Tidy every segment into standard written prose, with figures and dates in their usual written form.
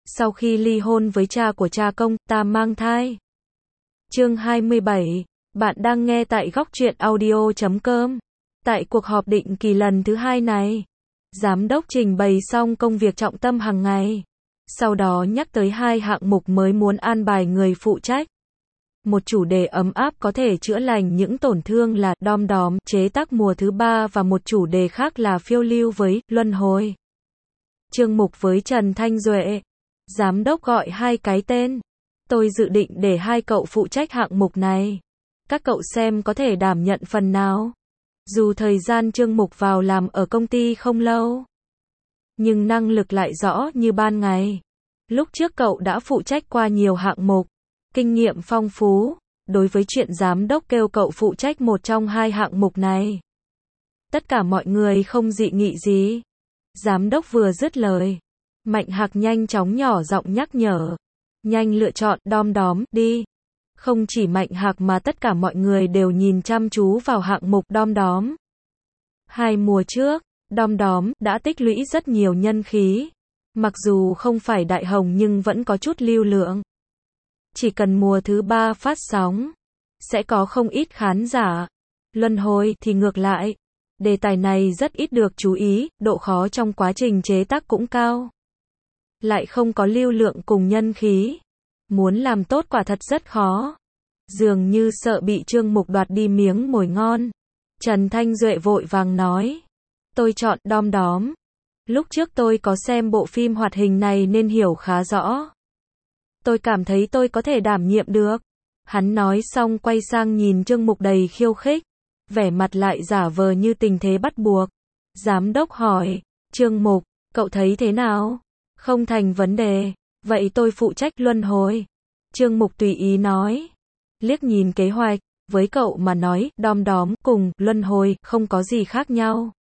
Sau khi ly hôn với cha của cha công, ta mang thai. Chương 27. Bạn đang nghe tại góc truyện audio.com. Tại cuộc họp định kỳ lần thứ 2 này, giám đốc trình bày xong công việc trọng tâm hàng ngày. Sau đó nhắc tới 2 hạng mục mới muốn an bài người phụ trách. Một chủ đề ấm áp có thể chữa lành những tổn thương là đom đóm, chế tác mùa thứ 3 và một chủ đề khác là phiêu lưu với luân hồi. Chương mục với Trần Thanh Duệ. Giám đốc gọi 2 cái tên. Tôi dự định để 2 cậu phụ trách hạng mục này. Các cậu xem có thể đảm nhận phần nào. Dù thời gian Trương Mục vào làm ở công ty không lâu, nhưng năng lực lại rõ như ban ngày. Lúc trước cậu đã phụ trách qua nhiều hạng mục, kinh nghiệm phong phú. Đối với chuyện giám đốc kêu cậu phụ trách một trong 2 hạng mục này, tất cả mọi người không dị nghị gì. Giám đốc vừa dứt lời, Mạnh Hạc nhanh chóng nhỏ giọng nhắc nhở. Nhanh lựa chọn đom đóm đi. Không chỉ Mạnh Hạc mà tất cả mọi người đều nhìn chăm chú vào hạng mục đom đóm. 2 mùa trước, đom đóm đã tích lũy rất nhiều nhân khí. Mặc dù không phải đại hồng nhưng vẫn có chút lưu lượng. Chỉ cần mùa thứ 3 phát sóng, sẽ có không ít khán giả. Luân hồi thì ngược lại. Đề tài này rất ít được chú ý, độ khó trong quá trình chế tác cũng cao. Lại không có lưu lượng cùng nhân khí. Muốn làm tốt quả thật rất khó. Dường như sợ bị Trương Mục đoạt đi miếng mồi ngon. Trần Thanh Duệ vội vàng nói. Tôi chọn đom đóm. Lúc trước tôi có xem bộ phim hoạt hình này nên hiểu khá rõ. Tôi cảm thấy tôi có thể đảm nhiệm được. Hắn nói xong quay sang nhìn Trương Mục đầy khiêu khích. Vẻ mặt lại giả vờ như tình thế bắt buộc. Giám đốc hỏi. Trương Mục, cậu thấy thế nào? Không thành vấn đề. Vậy tôi phụ trách luân hồi. Trương Mục tùy ý nói. Liếc nhìn kế hoạch. Với cậu mà nói, đom đóm cùng luân hồi không có gì khác nhau.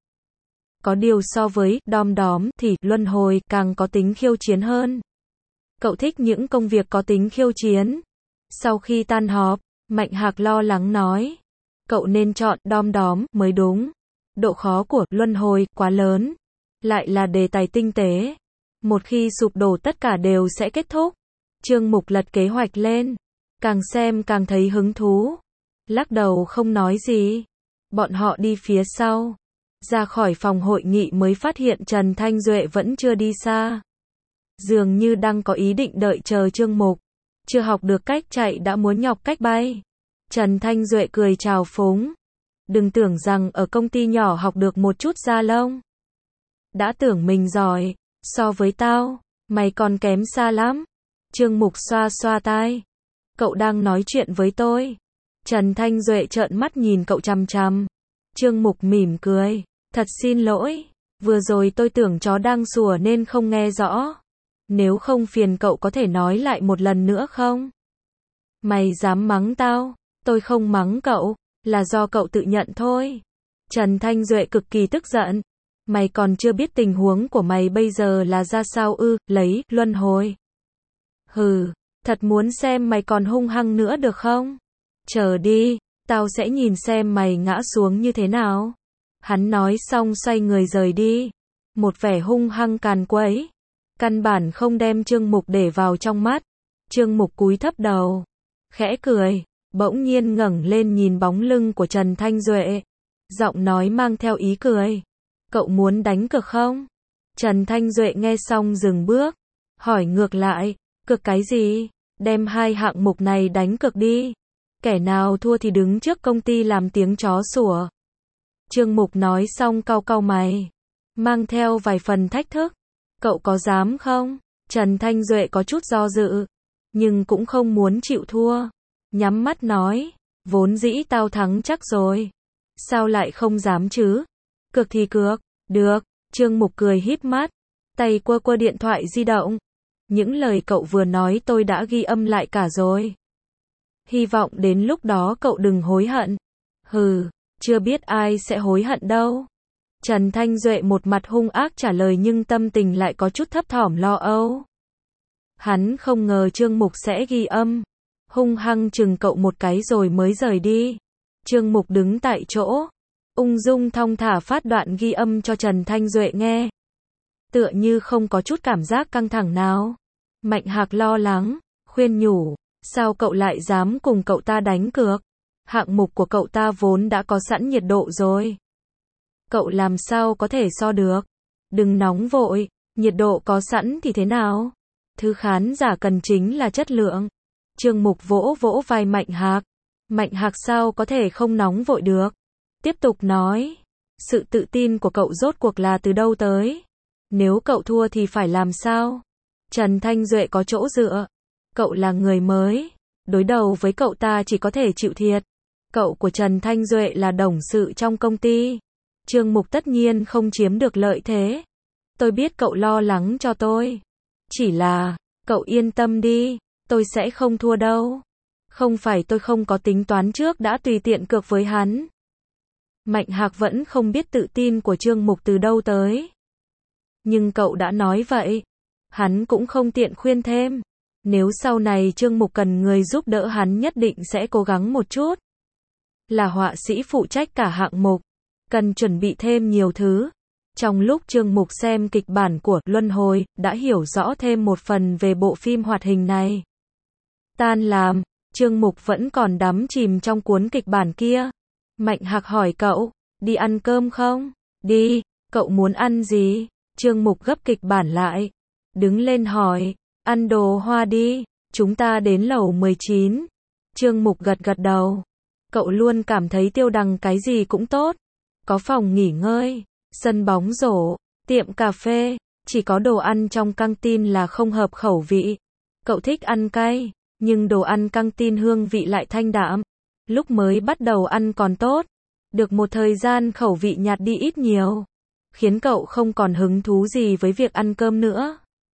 Có điều so với đom đóm thì luân hồi càng có tính khiêu chiến hơn. Cậu thích những công việc có tính khiêu chiến. Sau khi tan họp, Mạnh Hạc lo lắng nói. Cậu nên chọn đom đóm mới đúng. Độ khó của luân hồi quá lớn. Lại là đề tài tinh tế. Một khi sụp đổ tất cả đều sẽ kết thúc. Trương Mục lật kế hoạch lên. Càng xem càng thấy hứng thú. Lắc đầu không nói gì. Bọn họ đi phía sau. Ra khỏi phòng hội nghị mới phát hiện Trần Thanh Duệ vẫn chưa đi xa. Dường như đang có ý định đợi chờ Trương Mục. Chưa học được cách chạy đã muốn nhọc cách bay. Trần Thanh Duệ cười chào phúng. Đừng tưởng rằng ở công ty nhỏ học được một chút da lông. Đã tưởng mình giỏi. So với tao, mày còn kém xa lắm. Trương Mục xoa xoa tai. Cậu đang nói chuyện với tôi. Trần Thanh Duệ trợn mắt nhìn cậu chằm chằm. Trương Mục mỉm cười. Thật xin lỗi. Vừa rồi tôi tưởng chó đang sủa nên không nghe rõ. Nếu không phiền cậu có thể nói lại một lần nữa không? Mày dám mắng tao? Tôi không mắng cậu. Là do cậu tự nhận thôi. Trần Thanh Duệ cực kỳ tức giận. Mày còn chưa biết tình huống của mày bây giờ là ra sao ư, lấy, luân hồi. Hừ, thật muốn xem mày còn hung hăng nữa được không? Chờ đi, tao sẽ nhìn xem mày ngã xuống như thế nào. Hắn nói xong xoay người rời đi. Một vẻ hung hăng càn quấy. Căn bản không đem Trương Mục để vào trong mắt. Trương Mục cúi thấp đầu. Khẽ cười, bỗng nhiên ngẩng lên nhìn bóng lưng của Trần Thanh Duệ. Giọng nói mang theo ý cười. Cậu muốn đánh cược không? Trần Thanh Duệ nghe xong dừng bước. Hỏi ngược lại, cược cái gì? Đem 2 hạng mục này đánh cược đi. Kẻ nào thua thì đứng trước công ty làm tiếng chó sủa. Trương Mục nói xong cau cau mày. Mang theo vài phần thách thức. Cậu có dám không? Trần Thanh Duệ có chút do dự. Nhưng cũng không muốn chịu thua. Nhắm mắt nói. Vốn dĩ tao thắng chắc rồi. Sao lại không dám chứ? Cược thì cược. Được. Trương Mục cười híp mắt. Tay quơ quơ điện thoại di động. Những lời cậu vừa nói tôi đã ghi âm lại cả rồi. Hy vọng đến lúc đó cậu đừng hối hận. Hừ, chưa biết ai sẽ hối hận đâu. Trần Thanh Duệ một mặt hung ác trả lời nhưng tâm tình lại có chút thấp thỏm lo âu. Hắn không ngờ Trương Mục sẽ ghi âm. Hung hăng chừng cậu một cái rồi mới rời đi. Trương Mục đứng tại chỗ. Ung dung thong thả phát đoạn ghi âm cho Trần Thanh Duệ nghe. Tựa như không có chút cảm giác căng thẳng nào. Mạnh Hạc lo lắng, khuyên nhủ, sao cậu lại dám cùng cậu ta đánh cược? Hạng mục của cậu ta vốn đã có sẵn nhiệt độ rồi. Cậu làm sao có thể so được? Đừng nóng vội, nhiệt độ có sẵn thì thế nào? Thứ khán giả cần chính là chất lượng. Trương Mục vỗ vỗ vai Mạnh Hạc. Mạnh Hạc sao có thể không nóng vội được? Tiếp tục nói, sự tự tin của cậu rốt cuộc là từ đâu tới? Nếu cậu thua thì phải làm sao? Trần Thanh Duệ có chỗ dựa. Cậu là người mới. Đối đầu với cậu ta chỉ có thể chịu thiệt. Cậu của Trần Thanh Duệ là đồng sự trong công ty. Trương Mục tất nhiên không chiếm được lợi thế. Tôi biết cậu lo lắng cho tôi. Chỉ là, cậu yên tâm đi, tôi sẽ không thua đâu. Không phải tôi không có tính toán trước đã tùy tiện cược với hắn. Mạnh Hạc vẫn không biết tự tin của Trương Mục từ đâu tới. Nhưng cậu đã nói vậy. Hắn cũng không tiện khuyên thêm. Nếu sau này Trương Mục cần người giúp đỡ hắn nhất định sẽ cố gắng một chút. Là họa sĩ phụ trách cả hạng mục. Cần chuẩn bị thêm nhiều thứ. Trong lúc Trương Mục xem kịch bản của Luân Hồi, đã hiểu rõ thêm một phần về bộ phim hoạt hình này. Tan làm, Trương Mục vẫn còn đắm chìm trong cuốn kịch bản kia. Mạnh Hạc hỏi cậu, đi ăn cơm không? Đi, cậu muốn ăn gì? Trương Mục gấp kịch bản lại. Đứng lên hỏi, ăn đồ Hoa đi, chúng ta đến lầu 19. Trương Mục gật gật đầu. Cậu luôn cảm thấy Tiêu Đằng cái gì cũng tốt. Có phòng nghỉ ngơi, sân bóng rổ, tiệm cà phê, chỉ có đồ ăn trong căng tin là không hợp khẩu vị. Cậu thích ăn cay, nhưng đồ ăn căng tin hương vị lại thanh đạm. Lúc mới bắt đầu ăn còn tốt, được một thời gian khẩu vị nhạt đi ít nhiều, khiến cậu không còn hứng thú gì với việc ăn cơm nữa.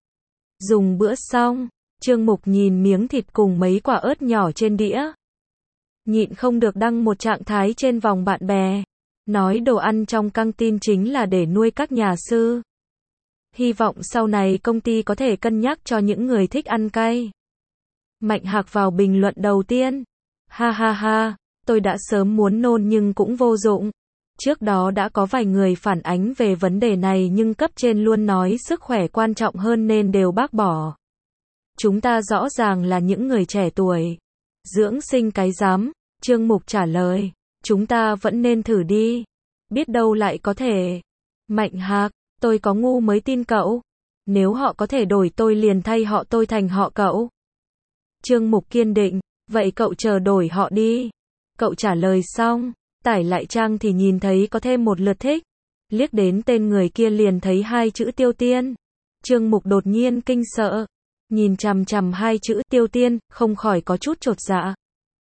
Dùng bữa xong, Trương Mục nhìn miếng thịt cùng mấy quả ớt nhỏ trên đĩa. Nhịn không được đăng một trạng thái trên vòng bạn bè. Nói đồ ăn trong căng tin chính là để nuôi các nhà sư. Hy vọng sau này công ty có thể cân nhắc cho những người thích ăn cay. Mạnh Hạc vào bình luận đầu tiên. Ha ha ha, tôi đã sớm muốn nôn nhưng cũng vô dụng. Trước đó đã có vài người phản ánh về vấn đề này nhưng cấp trên luôn nói sức khỏe quan trọng hơn nên đều bác bỏ. Chúng ta rõ ràng là những người trẻ tuổi. Dưỡng sinh cái rắm, Trương Mục trả lời. Chúng ta vẫn nên thử đi. Biết đâu lại có thể. Mạnh Hạc, tôi có ngu mới tin cậu. Nếu họ có thể đổi tôi liền thay họ tôi thành họ cậu. Trương Mục kiên định, vậy cậu chờ đổi họ đi. Cậu trả lời xong, tải lại trang thì nhìn thấy có thêm một lượt thích. Liếc đến tên người kia liền thấy hai chữ Tiêu Tiên. Trương Mục đột nhiên kinh sợ. Nhìn chằm chằm hai chữ Tiêu Tiên, không khỏi có chút chột dạ.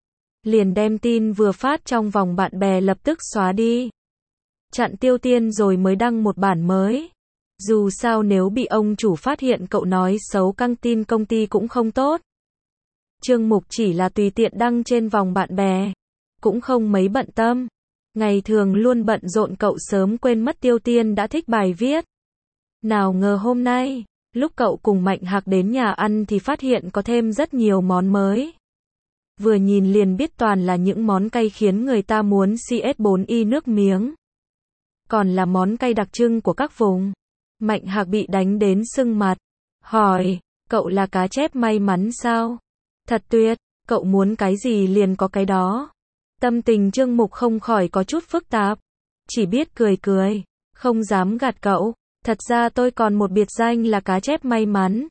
Liền đem tin vừa phát trong vòng bạn bè lập tức xóa đi. Chặn Tiêu Tiên rồi mới đăng một bản mới. Dù sao nếu bị ông chủ phát hiện cậu nói xấu căng tin công ty cũng không tốt. Trương Mục chỉ là tùy tiện đăng trên vòng bạn bè. Cũng không mấy bận tâm. Ngày thường luôn bận rộn cậu sớm quên mất Tiêu Tiên đã thích bài viết. Nào ngờ hôm nay, lúc cậu cùng Mạnh Hạc đến nhà ăn thì phát hiện có thêm rất nhiều món mới. Vừa nhìn liền biết toàn là những món cay khiến người ta muốn CS4Y nước miếng. Còn là món cay đặc trưng của các vùng. Mạnh Hạc bị đánh đến sưng mặt. Hỏi, cậu là cá chép may mắn sao? Thật tuyệt, cậu muốn cái gì liền có cái đó. Tâm tình Trương Mục không khỏi có chút phức tạp. Chỉ biết cười cười, không dám gạt cậu. Thật ra tôi còn một biệt danh là cá chép may mắn.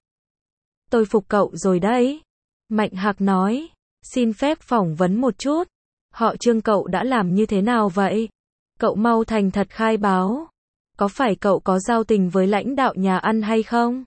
Tôi phục cậu rồi đấy. Mạnh Hạc nói. Xin phép phỏng vấn một chút. Họ Trương cậu đã làm như thế nào vậy? Cậu mau thành thật khai báo. Có phải cậu có giao tình với lãnh đạo nhà ăn hay không?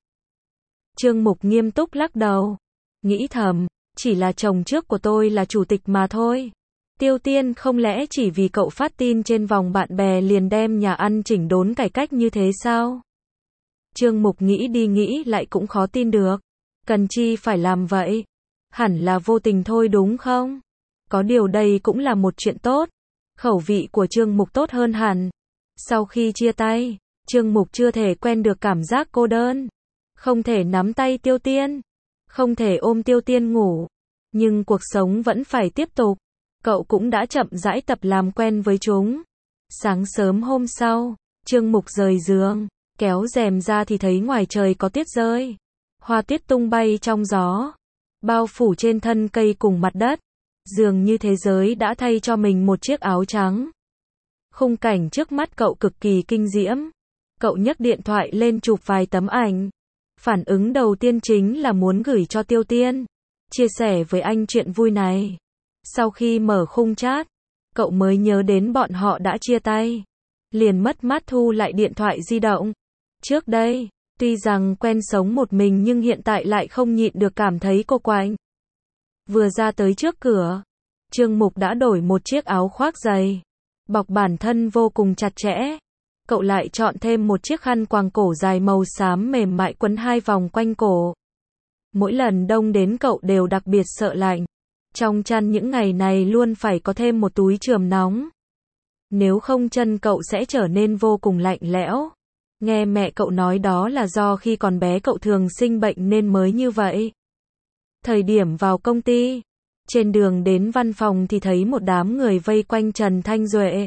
Trương Mục nghiêm túc lắc đầu. Nghĩ thầm, chỉ là chồng trước của tôi là chủ tịch mà thôi. Tiêu Tiên không lẽ chỉ vì cậu phát tin trên vòng bạn bè liền đem nhà ăn chỉnh đốn cải cách như thế sao? Trương Mục nghĩ đi nghĩ lại cũng khó tin được. Cần chi phải làm vậy? Hẳn là vô tình thôi đúng không? Có điều đây cũng là một chuyện tốt. Khẩu vị của Trương Mục tốt hơn hẳn. Sau khi chia tay, Trương Mục chưa thể quen được cảm giác cô đơn. Không thể nắm tay Tiêu Tiên. Không thể ôm Tiêu Tiên ngủ. Nhưng cuộc sống vẫn phải tiếp tục. Cậu cũng đã chậm rãi tập làm quen với chúng. Sáng sớm hôm sau, Trương Mục rời giường, kéo rèm ra thì thấy ngoài trời có tuyết rơi. Hoa tuyết tung bay trong gió, bao phủ trên thân cây cùng mặt đất. Dường như thế giới đã thay cho mình một chiếc áo trắng. Khung cảnh trước mắt cậu cực kỳ kinh diễm. Cậu nhấc điện thoại lên chụp vài tấm ảnh. Phản ứng đầu tiên chính là muốn gửi cho Tiêu Tiên, chia sẻ với anh chuyện vui này. Sau khi mở khung chat, cậu mới nhớ đến bọn họ đã chia tay. Liền mất mát thu lại điện thoại di động. Trước đây, tuy rằng quen sống một mình nhưng hiện tại lại không nhịn được cảm thấy cô quạnh. Vừa ra tới trước cửa, Trương Mục đã đổi một chiếc áo khoác dày, bọc bản thân vô cùng chặt chẽ. Cậu lại chọn thêm một chiếc khăn quàng cổ dài màu xám mềm mại quấn 2 vòng quanh cổ. Mỗi lần đông đến cậu đều đặc biệt sợ lạnh. Trong chăn những ngày này luôn phải có thêm một túi chườm nóng. Nếu không chân cậu sẽ trở nên vô cùng lạnh lẽo. Nghe mẹ cậu nói đó là do khi còn bé cậu thường sinh bệnh nên mới như vậy. Thời điểm vào công ty, trên đường đến văn phòng thì thấy một đám người vây quanh Trần Thanh Duệ.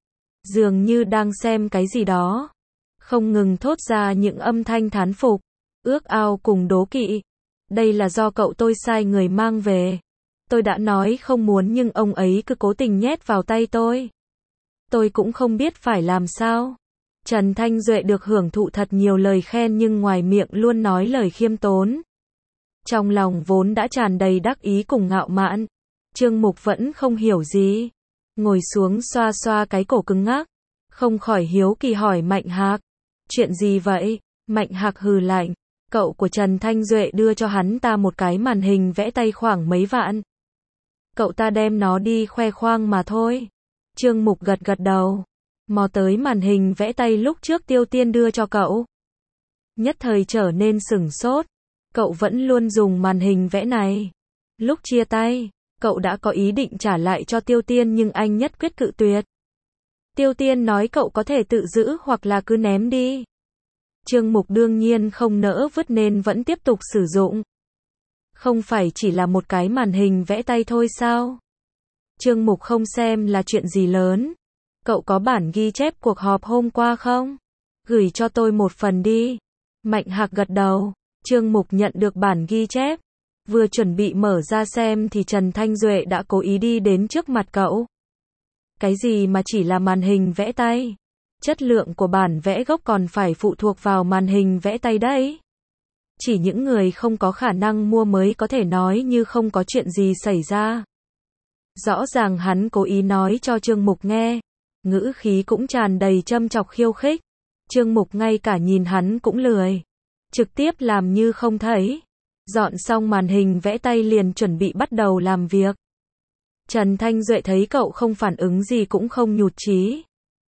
Dường như đang xem cái gì đó. Không ngừng thốt ra những âm thanh thán phục, ước ao cùng đố kỵ. Đây là do cậu tôi sai người mang về. Tôi đã nói không muốn nhưng ông ấy cứ cố tình nhét vào tay tôi. Tôi cũng không biết phải làm sao. Trần Thanh Duệ được hưởng thụ thật nhiều lời khen nhưng ngoài miệng luôn nói lời khiêm tốn. Trong lòng vốn đã tràn đầy đắc ý cùng ngạo mạn. Trương Mục vẫn không hiểu gì. Ngồi xuống xoa xoa cái cổ cứng ngắc. Không khỏi hiếu kỳ hỏi Mạnh Hạc. Chuyện gì vậy? Mạnh Hạc hừ lạnh. Cậu của Trần Thanh Duệ đưa cho hắn ta một cái màn hình vẽ tay khoảng mấy vạn. Cậu ta đem nó đi khoe khoang mà thôi. Trương Mục gật gật đầu. Mò tới màn hình vẽ tay lúc trước Tiêu Tiên đưa cho cậu. Nhất thời trở nên sửng sốt. Cậu vẫn luôn dùng màn hình vẽ này. Lúc chia tay, cậu đã có ý định trả lại cho Tiêu Tiên nhưng anh nhất quyết cự tuyệt. Tiêu Tiên nói cậu có thể tự giữ hoặc là cứ ném đi. Trương Mục đương nhiên không nỡ vứt nên vẫn tiếp tục sử dụng. Không phải chỉ là một cái màn hình vẽ tay thôi sao? Trương Mục không xem là chuyện gì lớn. Cậu có bản ghi chép cuộc họp hôm qua không? Gửi cho tôi một phần đi. Mạnh Hạc gật đầu. Trương Mục nhận được bản ghi chép. Vừa chuẩn bị mở ra xem thì Trần Thanh Duệ đã cố ý đi đến trước mặt cậu. Cái gì mà chỉ là màn hình vẽ tay? Chất lượng của bản vẽ gốc còn phải phụ thuộc vào màn hình vẽ tay đấy. Chỉ những người không có khả năng mua mới có thể nói như không có chuyện gì xảy ra. Rõ ràng hắn cố ý nói cho Trương Mục nghe. Ngữ khí cũng tràn đầy châm chọc khiêu khích. Trương Mục ngay cả nhìn hắn cũng lười. Trực tiếp làm như không thấy. Dọn xong màn hình vẽ tay liền chuẩn bị bắt đầu làm việc. Trần Thanh Duệ thấy cậu không phản ứng gì cũng không nhụt chí.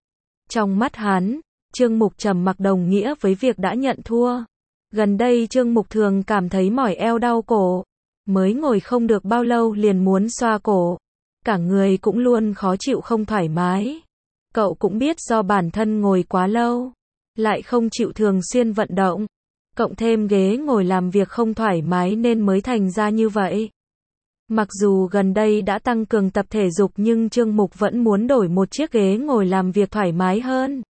Trong mắt hắn, Trương Mục trầm mặc đồng nghĩa với việc đã nhận thua. Gần đây Trương Mục thường cảm thấy mỏi eo đau cổ. Mới ngồi không được bao lâu liền muốn xoa cổ. Cả người cũng luôn khó chịu không thoải mái. Cậu cũng biết do bản thân ngồi quá lâu. Lại không chịu thường xuyên vận động. Cộng thêm ghế ngồi làm việc không thoải mái nên mới thành ra như vậy. Mặc dù gần đây đã tăng cường tập thể dục nhưng Trương Mục vẫn muốn đổi một chiếc ghế ngồi làm việc thoải mái hơn.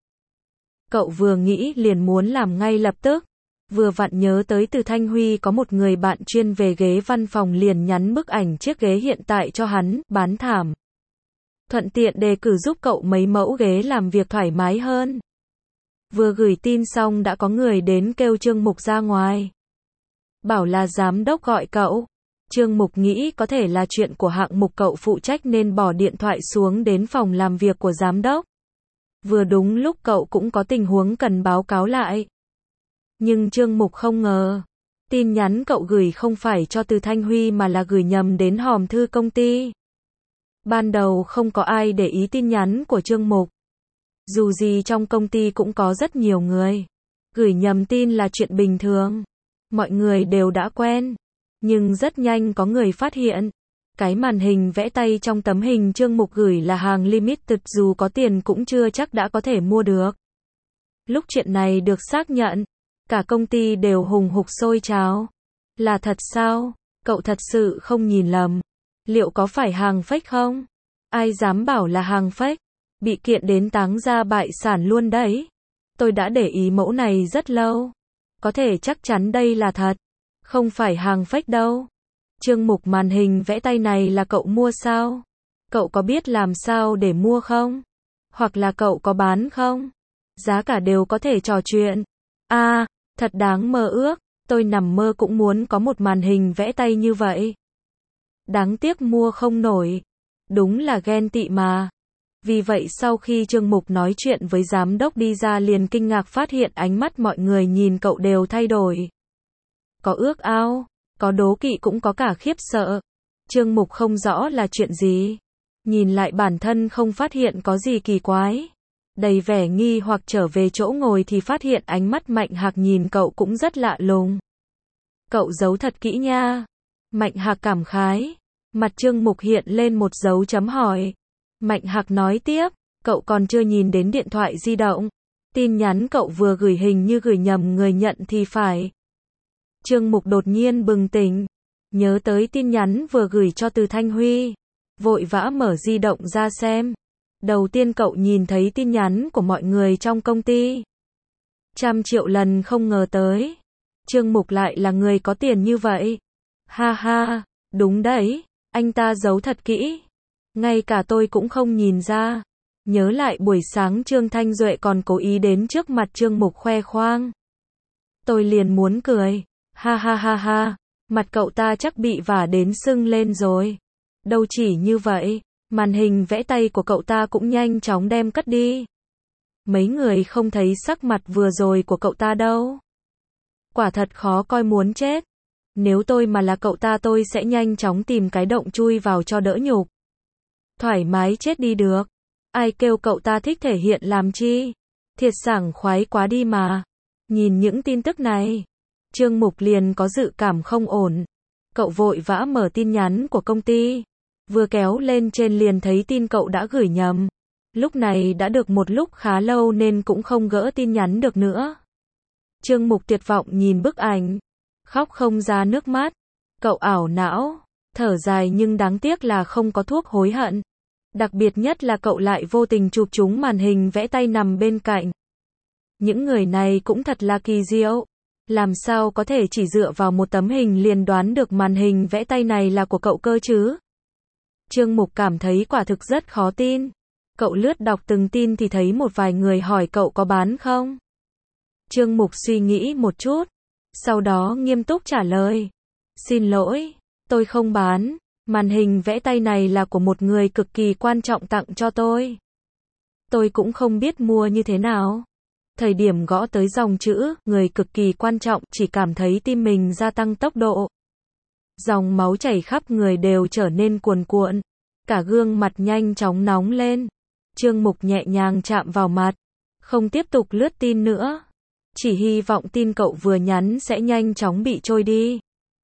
Cậu vừa nghĩ liền muốn làm ngay lập tức. Vừa vặn nhớ tới Từ Thanh Huy có một người bạn chuyên về ghế văn phòng liền nhắn bức ảnh chiếc ghế hiện tại cho hắn, bán thảm. Thuận tiện đề cử giúp cậu mấy mẫu ghế làm việc thoải mái hơn. Vừa gửi tin xong đã có người đến kêu Trương Mục ra ngoài. Bảo là giám đốc gọi cậu. Trương Mục nghĩ có thể là chuyện của hạng mục cậu phụ trách nên bỏ điện thoại xuống đến phòng làm việc của giám đốc. Vừa đúng lúc cậu cũng có tình huống cần báo cáo lại. Nhưng Trương Mục không ngờ. Tin nhắn cậu gửi không phải cho Từ Thanh Huy mà là gửi nhầm đến hòm thư công ty. Ban đầu không có ai để ý tin nhắn của Trương Mục. Dù gì trong công ty cũng có rất nhiều người. Gửi nhầm tin là chuyện bình thường. Mọi người đều đã quen. Nhưng rất nhanh có người phát hiện. Cái màn hình vẽ tay trong tấm hình Trương Mục gửi là hàng limited dù có tiền cũng chưa chắc đã có thể mua được. Lúc chuyện này được xác nhận, cả công ty đều hùng hục sôi trào. Là thật sao? Cậu thật sự không nhìn lầm. Liệu có phải hàng fake không? Ai dám bảo là hàng fake? Bị kiện đến táng ra bại sản luôn đấy. Tôi đã để ý mẫu này rất lâu. Có thể chắc chắn đây là thật. Không phải hàng fake đâu. Chương mục màn hình vẽ tay này là cậu mua sao? Cậu có biết làm sao để mua không? Hoặc là cậu có bán không? Giá cả đều có thể trò chuyện. À, thật đáng mơ ước. Tôi nằm mơ cũng muốn có một màn hình vẽ tay như vậy. Đáng tiếc mua không nổi. Đúng là ghen tị mà. Vì vậy sau khi Trương Mục nói chuyện với giám đốc đi ra liền kinh ngạc phát hiện ánh mắt mọi người nhìn cậu đều thay đổi. Có ước ao, có đố kỵ cũng có cả khiếp sợ. Trương Mục không rõ là chuyện gì. Nhìn lại bản thân không phát hiện có gì kỳ quái. Đầy vẻ nghi hoặc trở về chỗ ngồi thì phát hiện ánh mắt Mạnh Hạc nhìn cậu cũng rất lạ lùng. Cậu giấu thật kỹ nha. Mạnh Hạc cảm khái. Mặt Trương Mục hiện lên một dấu chấm hỏi. Mạnh Hạc nói tiếp, cậu còn chưa nhìn đến điện thoại di động. Tin nhắn cậu vừa gửi hình như gửi nhầm người nhận thì phải. Trương Mục đột nhiên bừng tỉnh. Nhớ tới tin nhắn vừa gửi cho Từ Thanh Huy. Vội vã mở di động ra xem. Đầu tiên cậu nhìn thấy tin nhắn của mọi người trong công ty. 100 triệu lần không ngờ tới. Trương Mục lại là người có tiền như vậy. Ha ha, đúng đấy, anh ta giấu thật kỹ. Ngay cả tôi cũng không nhìn ra. Nhớ lại buổi sáng Trương Thanh Duệ còn cố ý đến trước mặt Trương Mục khoe khoang. Tôi liền muốn cười. Ha ha ha ha, mặt cậu ta chắc bị vả đến sưng lên rồi. Đâu chỉ như vậy, màn hình vẽ tay của cậu ta cũng nhanh chóng đem cất đi. Mấy người không thấy sắc mặt vừa rồi của cậu ta đâu. Quả thật khó coi muốn chết. Nếu tôi mà là cậu ta tôi sẽ nhanh chóng tìm cái động chui vào cho đỡ nhục. Thoải mái chết đi được. Ai kêu cậu ta thích thể hiện làm chi. Thiệt sảng khoái quá đi mà. Nhìn những tin tức này, Trương Mục liền có dự cảm không ổn. Cậu vội vã mở tin nhắn của công ty. Vừa kéo lên trên liền thấy tin cậu đã gửi nhầm. Lúc này đã được một lúc khá lâu nên cũng không gỡ tin nhắn được nữa. Trương Mục tuyệt vọng nhìn bức ảnh. Khóc không ra nước mắt. Cậu ảo não. Thở dài nhưng đáng tiếc là không có thuốc hối hận. Đặc biệt nhất là cậu lại vô tình chụp trúng màn hình vẽ tay nằm bên cạnh. Những người này cũng thật là kỳ diệu. Làm sao có thể chỉ dựa vào một tấm hình liền đoán được màn hình vẽ tay này là của cậu cơ chứ? Trương Mục cảm thấy quả thực rất khó tin. Cậu lướt đọc từng tin thì thấy một vài người hỏi cậu có bán không? Trương Mục suy nghĩ một chút. Sau đó nghiêm túc trả lời. Xin lỗi, tôi không bán. Màn hình vẽ tay này là của một người cực kỳ quan trọng tặng cho tôi. Tôi cũng không biết mua như thế nào. Thời điểm gõ tới dòng chữ, người cực kỳ quan trọng, chỉ cảm thấy tim mình gia tăng tốc độ. Dòng máu chảy khắp người đều trở nên cuồn cuộn. Cả gương mặt nhanh chóng nóng lên. Trương Mục nhẹ nhàng chạm vào mặt. Không tiếp tục lướt tin nữa. Chỉ hy vọng tin cậu vừa nhắn sẽ nhanh chóng bị trôi đi.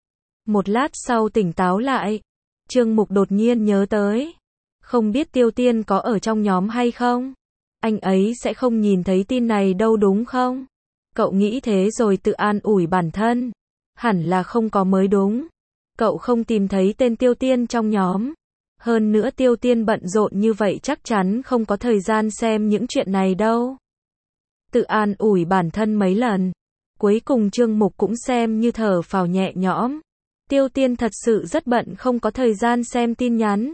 Một lát sau tỉnh táo lại. Trương Mục đột nhiên nhớ tới. Không biết Tiêu Tiên có ở trong nhóm hay không? Anh ấy sẽ không nhìn thấy tin này đâu đúng không? Cậu nghĩ thế rồi tự an ủi bản thân. Hẳn là không có mới đúng. Cậu không tìm thấy tên Tiêu Tiên trong nhóm. Hơn nữa Tiêu Tiên bận rộn như vậy chắc chắn không có thời gian xem những chuyện này đâu. Tự an ủi bản thân mấy lần. Cuối cùng Trương Mục cũng xem như thở phào nhẹ nhõm. Tiêu Tiên thật sự rất bận không có thời gian xem tin nhắn.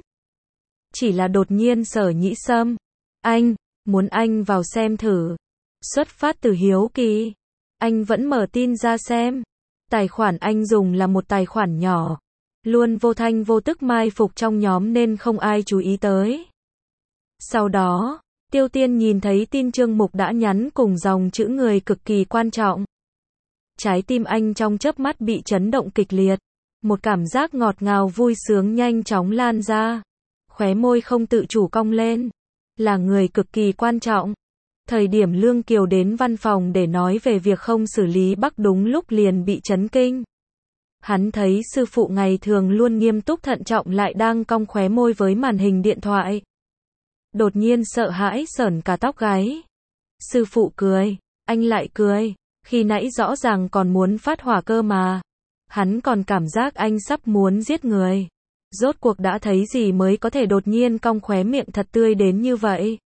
Chỉ là đột nhiên Sở Nhĩ Sâm. Anh, muốn anh vào xem thử. Xuất phát từ hiếu kỳ. Anh vẫn mở tin ra xem. Tài khoản anh dùng là một tài khoản nhỏ. Luôn vô thanh vô tức mai phục trong nhóm nên không ai chú ý tới. Sau đó, Tiêu Tiên nhìn thấy tin Trương Mục đã nhắn cùng dòng chữ người cực kỳ quan trọng. Trái tim anh trong chớp mắt bị chấn động kịch liệt. Một cảm giác ngọt ngào vui sướng nhanh chóng lan ra. Khóe môi không tự chủ cong lên. Là người cực kỳ quan trọng. Thời điểm Lương Kiều đến văn phòng để nói về việc không xử lý Bắc đúng lúc liền bị chấn kinh. Hắn thấy sư phụ ngày thường luôn nghiêm túc thận trọng lại đang cong khóe môi với màn hình điện thoại. Đột nhiên sợ hãi sởn cả tóc gáy. Sư phụ cười, anh lại cười, khi nãy rõ ràng còn muốn phát hỏa cơ mà. Hắn còn cảm giác anh sắp muốn giết người. Rốt cuộc đã thấy gì mới có thể đột nhiên cong khóe miệng thật tươi đến như vậy.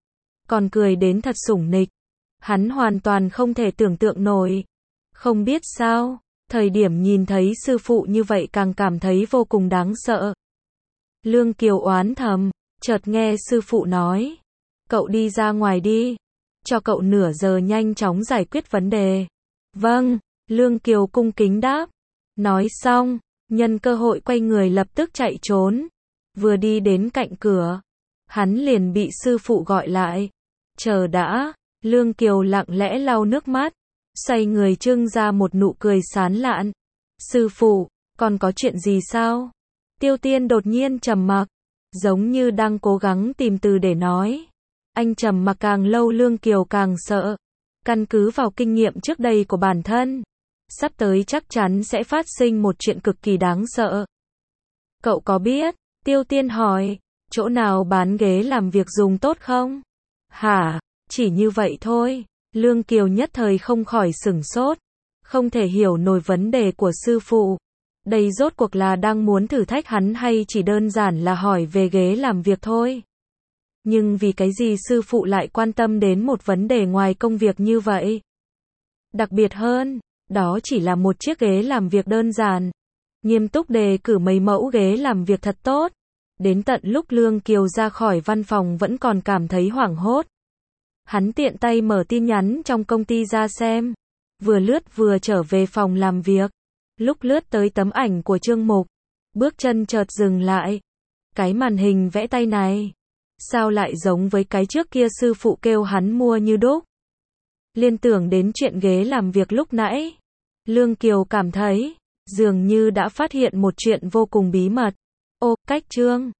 Còn cười đến thật sủng nịch. Hắn hoàn toàn không thể tưởng tượng nổi. Không biết sao, Thời điểm nhìn thấy sư phụ như vậy càng cảm thấy vô cùng đáng sợ. Lương Kiều oán thầm, chợt nghe sư phụ nói, cậu đi ra ngoài đi, cho cậu nửa giờ nhanh chóng giải quyết vấn đề. Vâng, Lương Kiều cung kính đáp. Nói xong, nhân cơ hội quay người lập tức chạy trốn. Vừa đi đến cạnh cửa, hắn liền bị sư phụ gọi lại. Chờ đã, Lương Kiều lặng lẽ lau nước mắt, xoay người trưng ra một nụ cười sán lạn. Sư phụ, còn có chuyện gì sao? Tiêu Tiên đột nhiên trầm mặc, giống như đang cố gắng tìm từ để nói. Anh trầm mặc càng lâu Lương Kiều càng sợ. Căn cứ vào kinh nghiệm trước đây của bản thân, sắp tới chắc chắn sẽ phát sinh một chuyện cực kỳ đáng sợ. Cậu có biết, Tiêu Tiên hỏi, chỗ nào bán ghế làm việc dùng tốt không? Hả, chỉ như vậy thôi. Lương Kiều nhất thời không khỏi sửng sốt, không thể hiểu nổi vấn đề của sư phụ. Đây rốt cuộc là đang muốn thử thách hắn hay chỉ đơn giản là hỏi về ghế làm việc thôi? Nhưng vì cái gì sư phụ lại quan tâm đến một vấn đề ngoài công việc như vậy? Đặc biệt hơn, đó chỉ là một chiếc ghế làm việc đơn giản. Nghiêm túc đề cử mấy mẫu ghế làm việc thật tốt. Đến tận lúc Lương Kiều ra khỏi văn phòng vẫn còn cảm thấy hoảng hốt. Hắn tiện tay mở tin nhắn trong công ty ra xem. Vừa lướt vừa trở về phòng làm việc. Lúc lướt tới tấm ảnh của Trương Mục, bước chân chợt dừng lại. Cái màn hình vẽ tay này, sao lại giống với cái trước kia sư phụ kêu hắn mua như đúc? Liên tưởng đến chuyện ghế làm việc lúc nãy, Lương Kiều cảm thấy, dường như đã phát hiện một chuyện vô cùng bí mật. Ô, cách Trương